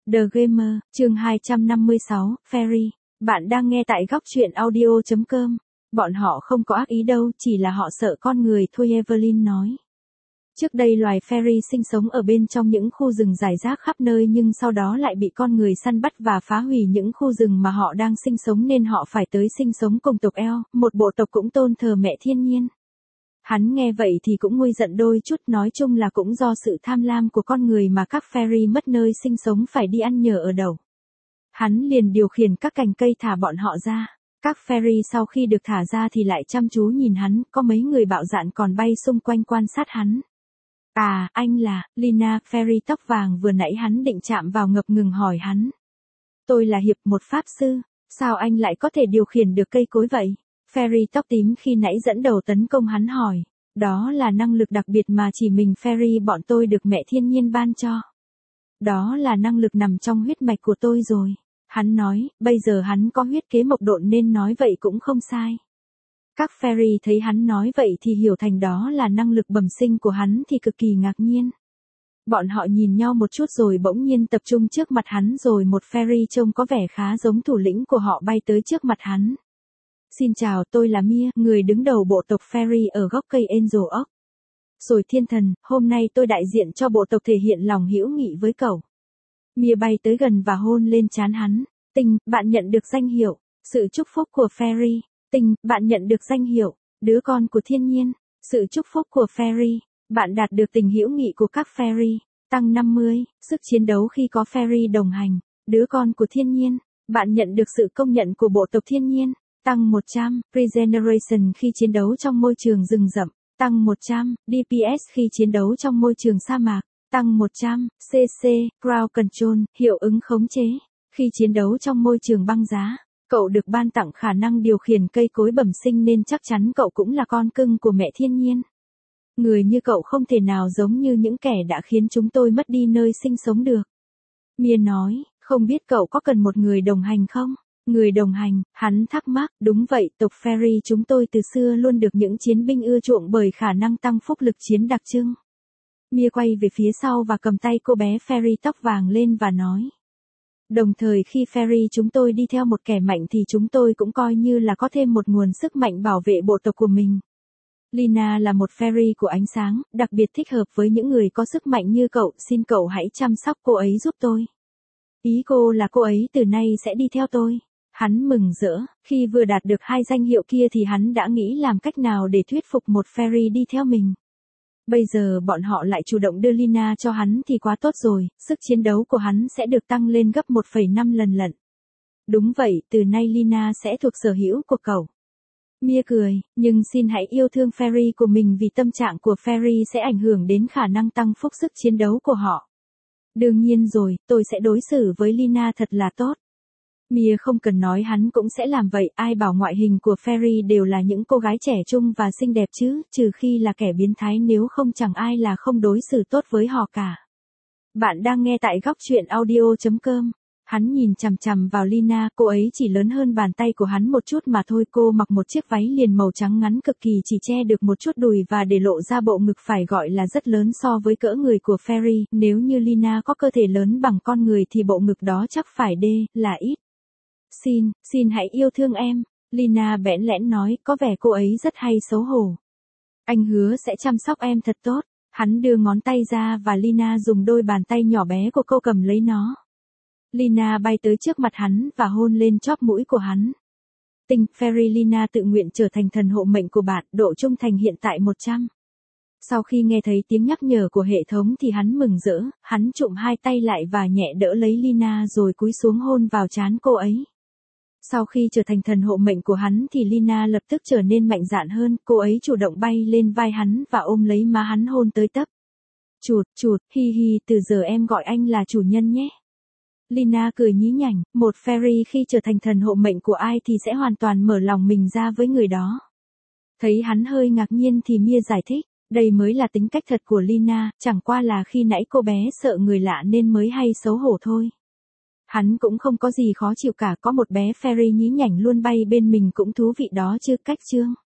The Gamer, chương 256, Fairy. Bạn đang nghe tại góc truyện audio.com. Bọn họ không có ác ý đâu, chỉ là họ sợ con người thôi, Evelyn nói. Trước đây loài fairy sinh sống ở bên trong những khu rừng rải rác khắp nơi, nhưng sau đó lại bị con người săn bắt và phá hủy những khu rừng mà họ đang sinh sống, nên họ phải tới sinh sống cùng tộc Elf, một bộ tộc cũng tôn thờ mẹ thiên nhiên. Hắn nghe vậy thì cũng nguôi giận đôi chút, nói chung là cũng do sự tham lam của con người mà các fairy mất nơi sinh sống phải đi ăn nhờ ở đậu. Hắn liền điều khiển các cành cây thả bọn họ ra. Các fairy sau khi được thả ra thì lại chăm chú nhìn hắn, có mấy người bạo dạn còn bay xung quanh quan sát hắn. À, anh là Lina, fairy tóc vàng vừa nãy hắn định chạm vào ngập ngừng hỏi hắn. Tôi là Hiệp, một pháp sư, sao anh lại có thể điều khiển được cây cối vậy? Fairy tóc tím khi nãy dẫn đầu tấn công hắn hỏi. Đó là năng lực đặc biệt mà chỉ mình fairy bọn tôi được mẹ thiên nhiên ban cho. Đó là năng lực nằm trong huyết mạch của tôi rồi. Hắn nói, bây giờ hắn có huyết kế mộc độn nên nói vậy cũng không sai. Các fairy thấy hắn nói vậy thì hiểu thành đó là năng lực bẩm sinh của hắn thì cực kỳ ngạc nhiên. Bọn họ nhìn nhau một chút rồi bỗng nhiên tập trung trước mặt hắn, rồi một fairy trông có vẻ khá giống thủ lĩnh của họ bay tới trước mặt hắn. Xin chào, tôi là Mia, người đứng đầu bộ tộc fairy ở gốc cây Angel Oak. Rồi thiên thần, hôm nay tôi đại diện cho bộ tộc thể hiện lòng hữu nghị với cậu. Mia bay tới gần và hôn lên trán hắn. Tinh, bạn nhận được danh hiệu, sự chúc phúc của fairy. Tinh, bạn nhận được danh hiệu, đứa con của thiên nhiên, sự chúc phúc của fairy. Bạn đạt được tình hữu nghị của các fairy. Tăng 50, sức chiến đấu khi có fairy đồng hành, đứa con của thiên nhiên. Bạn nhận được sự công nhận của bộ tộc thiên nhiên. Tăng 100, Regeneration khi chiến đấu trong môi trường rừng rậm. Tăng 100, DPS khi chiến đấu trong môi trường sa mạc. Tăng 100, CC, Crowd Control, hiệu ứng khống chế. Khi chiến đấu trong môi trường băng giá, cậu được ban tặng khả năng điều khiển cây cối bẩm sinh nên chắc chắn cậu cũng là con cưng của mẹ thiên nhiên. Người như cậu không thể nào giống như những kẻ đã khiến chúng tôi mất đi nơi sinh sống được. Mia nói, không biết cậu có cần một người đồng hành không? Người đồng hành, hắn thắc mắc, đúng vậy, tộc fairy chúng tôi từ xưa luôn được những chiến binh ưa chuộng bởi khả năng tăng phúc lực chiến đặc trưng. Mia quay về phía sau và cầm tay cô bé fairy tóc vàng lên và nói. Đồng thời khi fairy chúng tôi đi theo một kẻ mạnh thì chúng tôi cũng coi như là có thêm một nguồn sức mạnh bảo vệ bộ tộc của mình. Lina là một fairy của ánh sáng, đặc biệt thích hợp với những người có sức mạnh như cậu, xin cậu hãy chăm sóc cô ấy giúp tôi. Ý cô là cô ấy từ nay sẽ đi theo tôi. Hắn mừng rỡ, khi vừa đạt được 2 danh hiệu kia thì hắn đã nghĩ làm cách nào để thuyết phục một fairy đi theo mình. Bây giờ bọn họ lại chủ động đưa Lina cho hắn thì quá tốt rồi, sức chiến đấu của hắn sẽ được tăng lên gấp 1,5 lần lận. Đúng vậy, từ nay Lina sẽ thuộc sở hữu của cậu. Mia cười, nhưng xin hãy yêu thương fairy của mình vì tâm trạng của fairy sẽ ảnh hưởng đến khả năng tăng phúc sức chiến đấu của họ. Đương nhiên rồi, tôi sẽ đối xử với Lina thật là tốt. Mia không cần nói hắn cũng sẽ làm vậy, ai bảo ngoại hình của fairy đều là những cô gái trẻ trung và xinh đẹp chứ, trừ khi là kẻ biến thái, nếu không chẳng ai là không đối xử tốt với họ cả. Bạn đang nghe tại góc truyện audio.com. Hắn nhìn chằm chằm vào Lina, cô ấy chỉ lớn hơn bàn tay của hắn một chút mà thôi, cô mặc một chiếc váy liền màu trắng ngắn cực kỳ chỉ che được một chút đùi và để lộ ra bộ ngực phải gọi là rất lớn so với cỡ người của fairy, nếu như Lina có cơ thể lớn bằng con người thì bộ ngực đó chắc phải là ít. Xin hãy yêu thương em, Lina bẽn lẽn nói, có vẻ cô ấy rất hay xấu hổ. Anh hứa sẽ chăm sóc em thật tốt. Hắn đưa ngón tay ra và Lina dùng đôi bàn tay nhỏ bé của cô cầm lấy nó. Lina bay tới trước mặt hắn và hôn lên chóp mũi của hắn. Tinh, fairy Lina tự nguyện trở thành thần hộ mệnh của bạn, độ trung thành hiện tại 100. Sau khi nghe thấy tiếng nhắc nhở của hệ thống thì hắn mừng rỡ, hắn trụm 2 tay lại và nhẹ đỡ lấy Lina rồi cúi xuống hôn vào trán cô ấy. Sau khi trở thành thần hộ mệnh của hắn thì Lina lập tức trở nên mạnh dạn hơn, cô ấy chủ động bay lên vai hắn và ôm lấy má hắn hôn tới tấp. Chụt, hi, từ giờ em gọi anh là chủ nhân nhé. Lina cười nhí nhảnh, một fairy khi trở thành thần hộ mệnh của ai thì sẽ hoàn toàn mở lòng mình ra với người đó. Thấy hắn hơi ngạc nhiên thì Mia giải thích, đây mới là tính cách thật của Lina, chẳng qua là khi nãy cô bé sợ người lạ nên mới hay xấu hổ thôi. Hắn cũng không có gì khó chịu cả, có một bé fairy nhí nhảnh luôn bay bên mình cũng thú vị đó chứ, cách chương.